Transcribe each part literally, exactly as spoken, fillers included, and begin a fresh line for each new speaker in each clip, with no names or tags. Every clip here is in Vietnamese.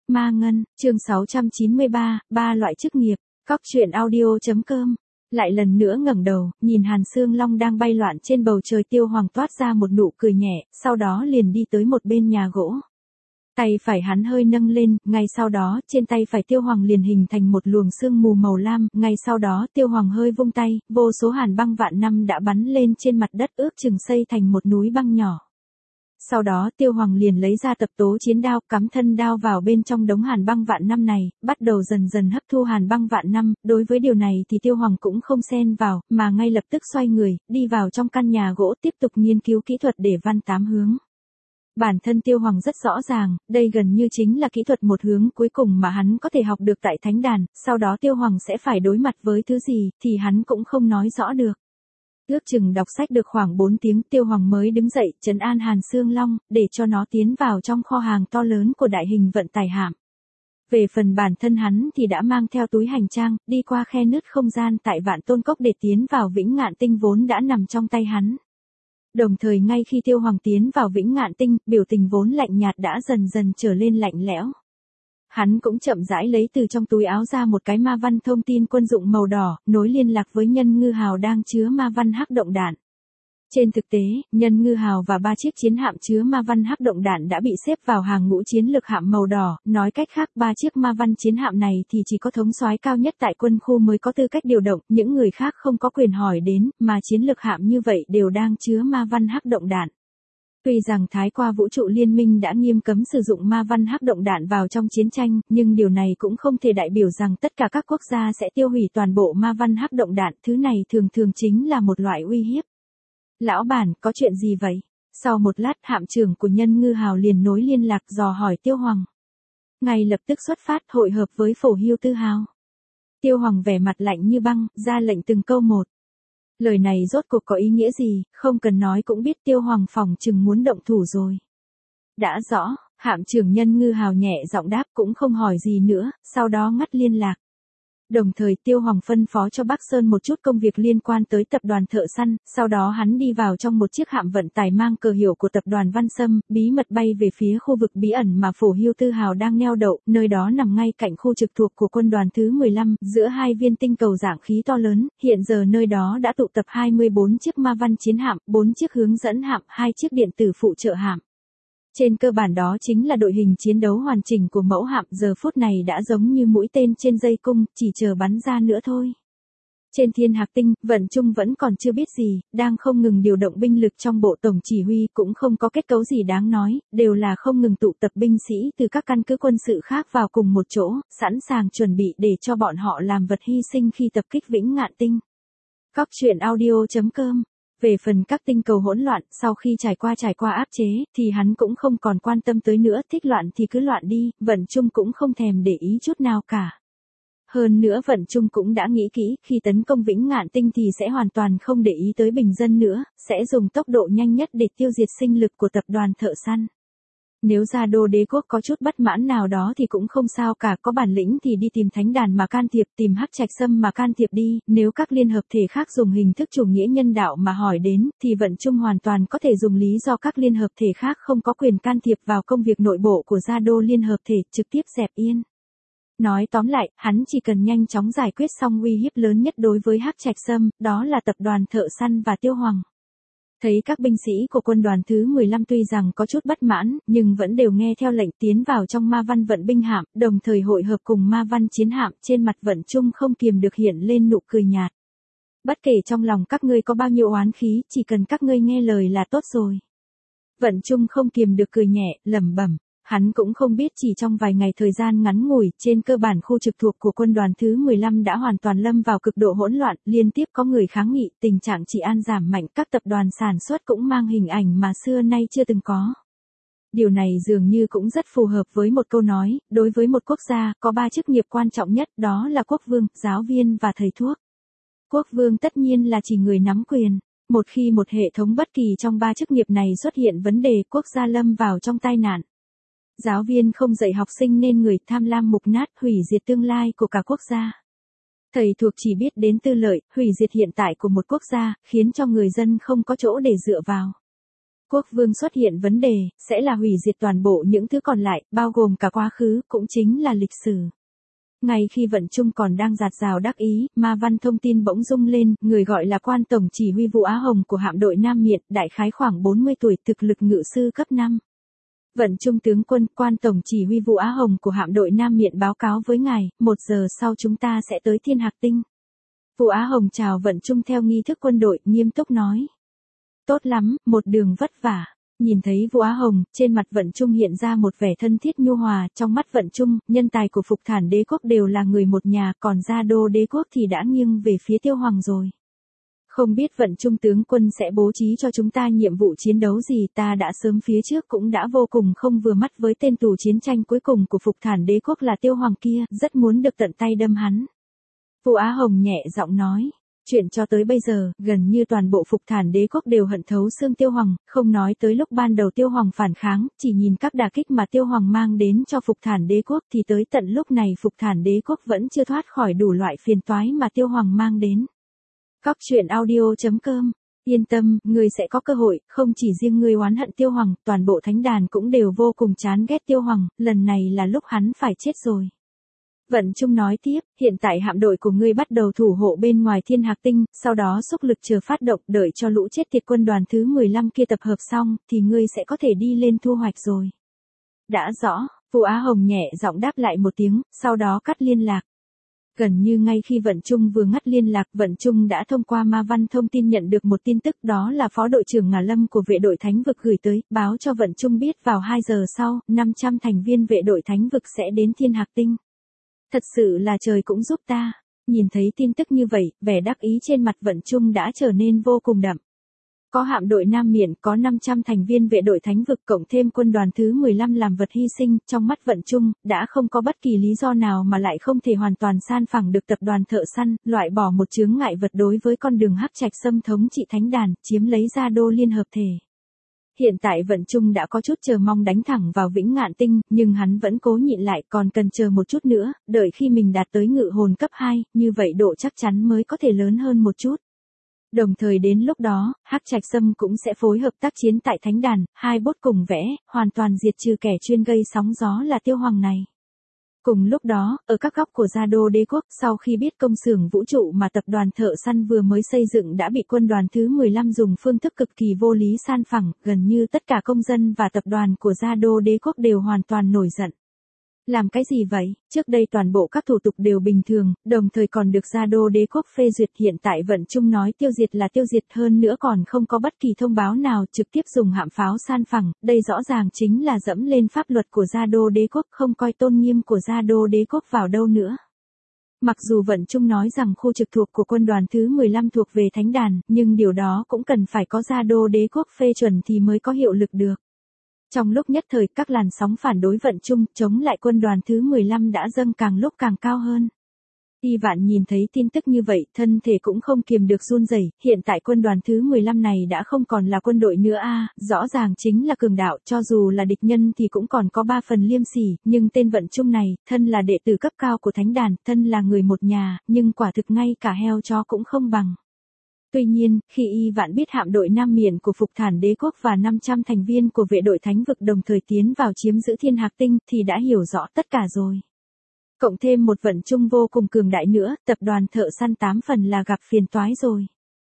Ma Ngân, chương sáu trăm chín mươi ba, ba loại chức nghiệp, Cóc truyện audio.com. Lại lần nữa ngẩng đầu, nhìn Hàn Sương Long đang bay loạn trên bầu trời, Tiêu Hoàng toát ra một nụ cười nhẹ, sau đó liền đi tới một bên nhà gỗ. Tay phải hắn hơi nâng lên, ngay sau đó, trên tay phải Tiêu Hoàng liền hình thành một luồng sương mù màu lam, ngay sau đó Tiêu Hoàng hơi vung tay, vô số hàn băng vạn năm đã bắn lên trên mặt đất, ước chừng xây thành một núi băng nhỏ. Sau đó Tiêu Hoàng liền lấy ra tập tố chiến đao, cắm thân đao vào bên trong đống hàn băng vạn năm này, bắt đầu dần dần hấp thu hàn băng vạn năm, đối với điều này thì Tiêu Hoàng cũng không xen vào, mà ngay lập tức xoay người, đi vào trong căn nhà gỗ tiếp tục nghiên cứu kỹ thuật để văn tám hướng. Bản thân Tiêu Hoàng rất rõ ràng, đây gần như chính là kỹ thuật một hướng cuối cùng mà hắn có thể học được tại Thánh Đàn, sau đó Tiêu Hoàng sẽ phải đối mặt với thứ gì, thì hắn cũng không nói rõ được. Ước chừng đọc sách được khoảng bốn tiếng, Tiêu Hoàng mới đứng dậy, trấn an Hàn Sương Long, để cho nó tiến vào trong kho hàng to lớn của đại hình vận tải hạm. Về phần bản thân hắn thì đã mang theo túi hành trang, đi qua khe nứt không gian tại Vạn Tôn Cốc để tiến vào Vĩnh Ngạn Tinh vốn đã nằm trong tay hắn. Đồng thời ngay khi Tiêu Hoàng tiến vào Vĩnh Ngạn Tinh, biểu tình vốn lạnh nhạt đã dần dần trở lên lạnh lẽo. Hắn cũng chậm rãi lấy từ trong túi áo ra một cái ma văn thông tin quân dụng màu đỏ, nối liên lạc với Nhân Ngư Hào đang chứa ma văn hắc động đạn. Trên thực tế, Nhân Ngư Hào và ba chiếc chiến hạm chứa ma văn hắc động đạn đã bị xếp vào hàng ngũ chiến lược hạm màu đỏ, nói cách khác ba chiếc ma văn chiến hạm này thì chỉ có thống soái cao nhất tại quân khu mới có tư cách điều động, những người khác không có quyền hỏi đến, mà chiến lược hạm như vậy đều đang chứa ma văn hắc động đạn. Tuy rằng Thái Qua Vũ trụ Liên minh đã nghiêm cấm sử dụng ma văn hắc động đạn vào trong chiến tranh, nhưng điều này cũng không thể đại biểu rằng tất cả các quốc gia sẽ tiêu hủy toàn bộ ma văn hắc động đạn, thứ này thường thường chính là một loại uy hiếp. Lão bản, có chuyện gì vậy? Sau một lát, hạm trưởng của Nhân Ngư Hào liền nối liên lạc dò hỏi Tiêu Hoàng. Ngay lập tức xuất phát, hội hợp với Phổ Hưu Tư Hào. Tiêu Hoàng vẻ mặt lạnh như băng, ra lệnh từng câu một. Lời này rốt cuộc có ý nghĩa gì, không cần nói cũng biết Tiêu Hoàng phòng chừng muốn động thủ rồi. Đã rõ, hạm trưởng Nhân Ngư Hào nhẹ giọng đáp cũng không hỏi gì nữa, sau đó ngắt liên lạc. Đồng thời Tiêu Hoàng phân phó cho Bắc Sơn một chút công việc liên quan tới tập đoàn thợ săn, sau đó hắn đi vào trong một chiếc hạm vận tải mang cờ hiệu của tập đoàn Văn Sâm, bí mật bay về phía khu vực bí ẩn mà Phổ Hưu Tư Hào đang neo đậu, nơi đó nằm ngay cạnh khu trực thuộc của quân đoàn thứ mười lăm, giữa hai viên tinh cầu dạng khí to lớn, hiện giờ nơi đó đã tụ tập hai mươi bốn chiếc ma văn chiến hạm, bốn chiếc hướng dẫn hạm, hai chiếc điện tử phụ trợ hạm. Trên cơ bản đó chính là đội hình chiến đấu hoàn chỉnh của mẫu hạm, giờ phút này đã giống như mũi tên trên dây cung, chỉ chờ bắn ra nữa thôi. Trên Thiên Hạc Tinh, Vận Trung vẫn còn chưa biết gì, đang không ngừng điều động binh lực trong bộ tổng chỉ huy, cũng không có kết cấu gì đáng nói, đều là không ngừng tụ tập binh sĩ từ các căn cứ quân sự khác vào cùng một chỗ, sẵn sàng chuẩn bị để cho bọn họ làm vật hy sinh khi tập kích Vĩnh Ngạn Tinh. Cóc truyện audio.com. Về phần các tinh cầu hỗn loạn, sau khi trải qua trải qua áp chế, thì hắn cũng không còn quan tâm tới nữa, thích loạn thì cứ loạn đi, Vận Trung cũng không thèm để ý chút nào cả. Hơn nữa Vận Trung cũng đã nghĩ kỹ, khi tấn công Vĩnh Ngạn Tinh thì sẽ hoàn toàn không để ý tới bình dân nữa, sẽ dùng tốc độ nhanh nhất để tiêu diệt sinh lực của tập đoàn thợ săn. Nếu Gia Đô đế quốc có chút bất mãn nào đó thì cũng không sao cả, có bản lĩnh thì đi tìm Thánh Đàn mà can thiệp, tìm Hắc Trạch Sâm mà can thiệp đi, nếu các liên hợp thể khác dùng hình thức chủ nghĩa nhân đạo mà hỏi đến, thì Vận Trung hoàn toàn có thể dùng lý do các liên hợp thể khác không có quyền can thiệp vào công việc nội bộ của Gia Đô liên hợp thể, trực tiếp dẹp yên. Nói tóm lại, hắn chỉ cần nhanh chóng giải quyết xong uy hiếp lớn nhất đối với Hắc Trạch Sâm, đó là tập đoàn thợ săn và Tiêu Hoàng. Thấy các binh sĩ của quân đoàn thứ mười lăm tuy rằng có chút bất mãn, nhưng vẫn đều nghe theo lệnh tiến vào trong ma văn vận binh hạm, đồng thời hội hợp cùng ma văn chiến hạm, trên mặt Vận Trung không kiềm được hiện lên nụ cười nhạt. Bất kể trong lòng các ngươi có bao nhiêu oán khí, chỉ cần các ngươi nghe lời là tốt rồi. Vận Trung không kiềm được cười nhẹ, lẩm bẩm. Hắn cũng không biết chỉ trong vài ngày thời gian ngắn ngủi, trên cơ bản khu trực thuộc của quân đoàn thứ mười lăm đã hoàn toàn lâm vào cực độ hỗn loạn, liên tiếp có người kháng nghị, tình trạng trị an giảm mạnh, các tập đoàn sản xuất cũng mang hình ảnh mà xưa nay chưa từng có. Điều này dường như cũng rất phù hợp với một câu nói, đối với một quốc gia, có ba chức nghiệp quan trọng nhất, đó là quốc vương, giáo viên và thầy thuốc. Quốc vương tất nhiên là chỉ người nắm quyền. Một khi một hệ thống bất kỳ trong ba chức nghiệp này xuất hiện vấn đề, quốc gia lâm vào trong tai nạn. Giáo viên không dạy học sinh nên người tham lam mục nát, hủy diệt tương lai của cả quốc gia. Thầy thuộc chỉ biết đến tư lợi, hủy diệt hiện tại của một quốc gia, khiến cho người dân không có chỗ để dựa vào. Quốc vương xuất hiện vấn đề, sẽ là hủy diệt toàn bộ những thứ còn lại, bao gồm cả quá khứ, cũng chính là lịch sử. Ngay khi Vận Trung còn đang dạt dào đắc ý, ma văn thông tin bỗng rung lên, người gọi là quan tổng chỉ huy Vũ Á Hồng của hạm đội Nam Miện, đại khái khoảng bốn mươi tuổi, thực lực ngự sư cấp năm. Vận Trung tướng quân, quan tổng chỉ huy Vũ Á Hồng của hạm đội Nam Miện báo cáo với ngài, một giờ sau chúng ta sẽ tới Thiên Hạc Tinh. Vũ Á Hồng chào Vận Trung theo nghi thức quân đội, nghiêm túc nói. Tốt lắm, một đường vất vả. Nhìn thấy Vũ Á Hồng, trên mặt Vận Trung hiện ra một vẻ thân thiết nhu hòa, trong mắt Vận Trung, nhân tài của Phục Thản Đế quốc đều là người một nhà, còn Gia Đô Đế quốc thì đã nghiêng về phía Tiêu Hoàng rồi. Không biết Vận Trung tướng quân sẽ bố trí cho chúng ta nhiệm vụ chiến đấu gì, ta đã sớm phía trước cũng đã vô cùng không vừa mắt với tên tù chiến tranh cuối cùng của Phục Thản Đế quốc là Tiêu Hoàng kia, rất muốn được tận tay đâm hắn. Vũ Á Hồng nhẹ giọng nói. Chuyện cho tới bây giờ, gần như toàn bộ Phục Thản Đế quốc đều hận thấu xương Tiêu Hoàng, không nói tới lúc ban đầu Tiêu Hoàng phản kháng, chỉ nhìn các đả kích mà Tiêu Hoàng mang đến cho Phục Thản Đế quốc thì tới tận lúc này Phục Thản Đế quốc vẫn chưa thoát khỏi đủ loại phiền toái mà Tiêu Hoàng mang đến. Cóc truyện audio chấm com. Yên tâm, ngươi sẽ có cơ hội, không chỉ riêng ngươi oán hận Tiêu Hoàng, toàn bộ thánh đàn cũng đều vô cùng chán ghét Tiêu Hoàng, lần này là lúc hắn phải chết rồi. Vận Trung nói tiếp, hiện tại hạm đội của ngươi bắt đầu thủ hộ bên ngoài Thiên Hạc Tinh, sau đó xúc lực chờ phát động, đợi cho lũ chết tiệt quân đoàn thứ mười lăm kia tập hợp xong, thì ngươi sẽ có thể đi lên thu hoạch rồi. Đã rõ, Vũ Á Hồng nhẹ giọng đáp lại một tiếng, sau đó cắt liên lạc. Gần như ngay khi Vận Trung vừa ngắt liên lạc, Vận Trung đã thông qua ma văn thông tin nhận được một tin tức, đó là Phó đội trưởng Ngà Lâm của vệ đội Thánh vực gửi tới, báo cho Vận Trung biết vào hai giờ sau, năm trăm thành viên vệ đội Thánh vực sẽ đến Thiên Hạc Tinh. Thật sự là trời cũng giúp ta. Nhìn thấy tin tức như vậy, vẻ đắc ý trên mặt Vận Trung đã trở nên vô cùng đậm. Có hạm đội Nam Miện, có năm trăm thành viên vệ đội Thánh vực cộng thêm quân đoàn thứ mười lăm làm vật hy sinh, trong mắt Vận Trung, đã không có bất kỳ lý do nào mà lại không thể hoàn toàn san phẳng được tập đoàn thợ săn, loại bỏ một chướng ngại vật đối với con đường hắc trạch xâm thống trị thánh đàn, chiếm lấy Gia Đô liên hợp thể. Hiện tại Vận Trung đã có chút chờ mong đánh thẳng vào Vĩnh Ngạn Tinh, nhưng hắn vẫn cố nhịn lại, còn cần chờ một chút nữa, đợi khi mình đạt tới ngự hồn cấp hai, như vậy độ chắc chắn mới có thể lớn hơn một chút. Đồng thời đến lúc đó, Hắc Trạch Sâm cũng sẽ phối hợp tác chiến tại Thánh Đàn, hai bốt cùng vẽ, hoàn toàn diệt trừ kẻ chuyên gây sóng gió là Tiêu Hoàng này. Cùng lúc đó, ở các góc của Gia Đô Đế quốc, sau khi biết công xưởng vũ trụ mà tập đoàn thợ săn vừa mới xây dựng đã bị quân đoàn thứ mười lăm dùng phương thức cực kỳ vô lý san phẳng, gần như tất cả công dân và tập đoàn của Gia Đô Đế quốc đều hoàn toàn nổi giận. Làm cái gì vậy? Trước đây toàn bộ các thủ tục đều bình thường, đồng thời còn được Gia Đô Đế quốc phê duyệt, hiện tại Vận Trung nói tiêu diệt là tiêu diệt, hơn nữa còn không có bất kỳ thông báo nào, trực tiếp dùng hạm pháo san phẳng, đây rõ ràng chính là dẫm lên pháp luật của Gia Đô Đế quốc, không coi tôn nghiêm của Gia Đô Đế quốc vào đâu nữa. Mặc dù Vận Trung nói rằng khu trực thuộc của quân đoàn thứ mười lăm thuộc về Thánh Đàn, nhưng điều đó cũng cần phải có Gia Đô Đế quốc phê chuẩn thì mới có hiệu lực được. Trong lúc nhất thời, các làn sóng phản đối Vận Trung, chống lại quân đoàn thứ mười lăm đã dâng càng lúc càng cao hơn. Y Vạn nhìn thấy tin tức như vậy, thân thể cũng không kiềm được run rẩy, hiện tại quân đoàn thứ mười lăm này đã không còn là quân đội nữa a, à, rõ ràng chính là cường đạo, cho dù là địch nhân thì cũng còn có ba phần liêm sỉ, nhưng tên Vận Trung này, thân là đệ tử cấp cao của Thánh Đàn, thân là người một nhà, nhưng quả thực ngay cả heo chó cũng không bằng. Tuy nhiên, khi Y Vạn biết hạm đội Nam Miện của Phục Thản Đế quốc và năm trăm thành viên của vệ đội Thánh vực đồng thời tiến vào chiếm giữ Thiên Hạc Tinh thì đã hiểu rõ tất cả rồi. Cộng thêm một Vận Trung vô cùng cường đại nữa, tập đoàn thợ săn tám phần là gặp phiền toái rồi.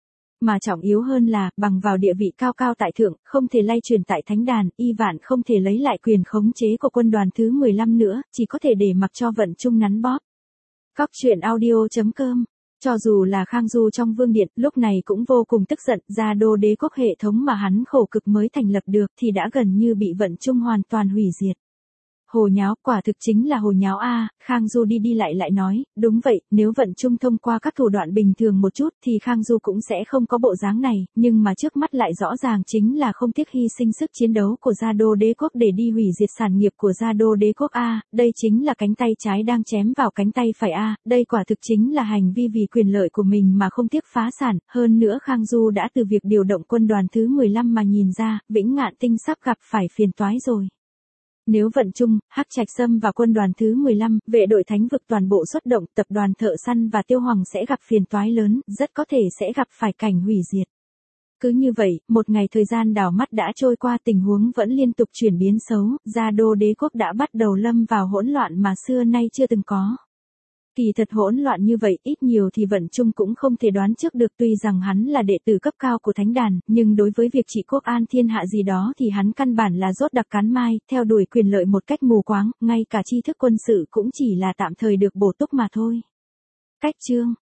Mà trọng yếu hơn là, bằng vào địa vị cao cao tại thượng, không thể lay truyền tại Thánh Đàn, Y Vạn không thể lấy lại quyền khống chế của quân đoàn thứ mười lăm nữa, chỉ có thể để mặc cho Vận Trung nắn bóp. Cóc truyện audio chấm com. Cho dù là Khang Du trong Vương Điện, lúc này cũng vô cùng tức giận, Gia Đô Đế quốc hệ thống mà hắn khổ cực mới thành lập được thì đã gần như bị Vận Trung hoàn toàn hủy diệt. Hồ nháo, quả thực chính là hồ nháo a. Khang Du đi đi lại lại nói, đúng vậy, nếu Vận Trung thông qua các thủ đoạn bình thường một chút thì Khang Du cũng sẽ không có bộ dáng này, nhưng mà trước mắt lại rõ ràng chính là không tiếc hy sinh sức chiến đấu của Gia Đô Đế quốc để đi hủy diệt sản nghiệp của Gia Đô Đế quốc a. Đây chính là cánh tay trái đang chém vào cánh tay phải a. Đây quả thực chính là hành vi vì quyền lợi của mình mà không tiếc phá sản. Hơn nữa Khang Du đã từ việc điều động quân đoàn thứ mười lăm mà nhìn ra, Vĩnh Ngạn Tinh sắp gặp phải phiền toái rồi. Nếu Vận Trung, Hắc Trạch Sâm và quân đoàn thứ mười lăm, vệ đội Thánh vực toàn bộ xuất động, tập đoàn thợ săn và Tiêu Hoàng sẽ gặp phiền toái lớn, rất có thể sẽ gặp phải cảnh hủy diệt. Cứ như vậy, một ngày thời gian đảo mắt đã trôi qua, tình huống vẫn liên tục chuyển biến xấu, Gia Đô đế quốc đã bắt đầu lâm vào hỗn loạn mà xưa nay chưa từng có. Kỳ thật hỗn loạn như vậy, ít nhiều thì Vận Trung cũng không thể đoán trước được, tuy rằng hắn là đệ tử cấp cao của thánh đàn, nhưng đối với việc trị quốc an thiên hạ gì đó thì hắn căn bản là rốt đặc cắn mai, theo đuổi quyền lợi một cách mù quáng, ngay cả tri thức quân sự cũng chỉ là tạm thời được bổ túc mà thôi. Cách chương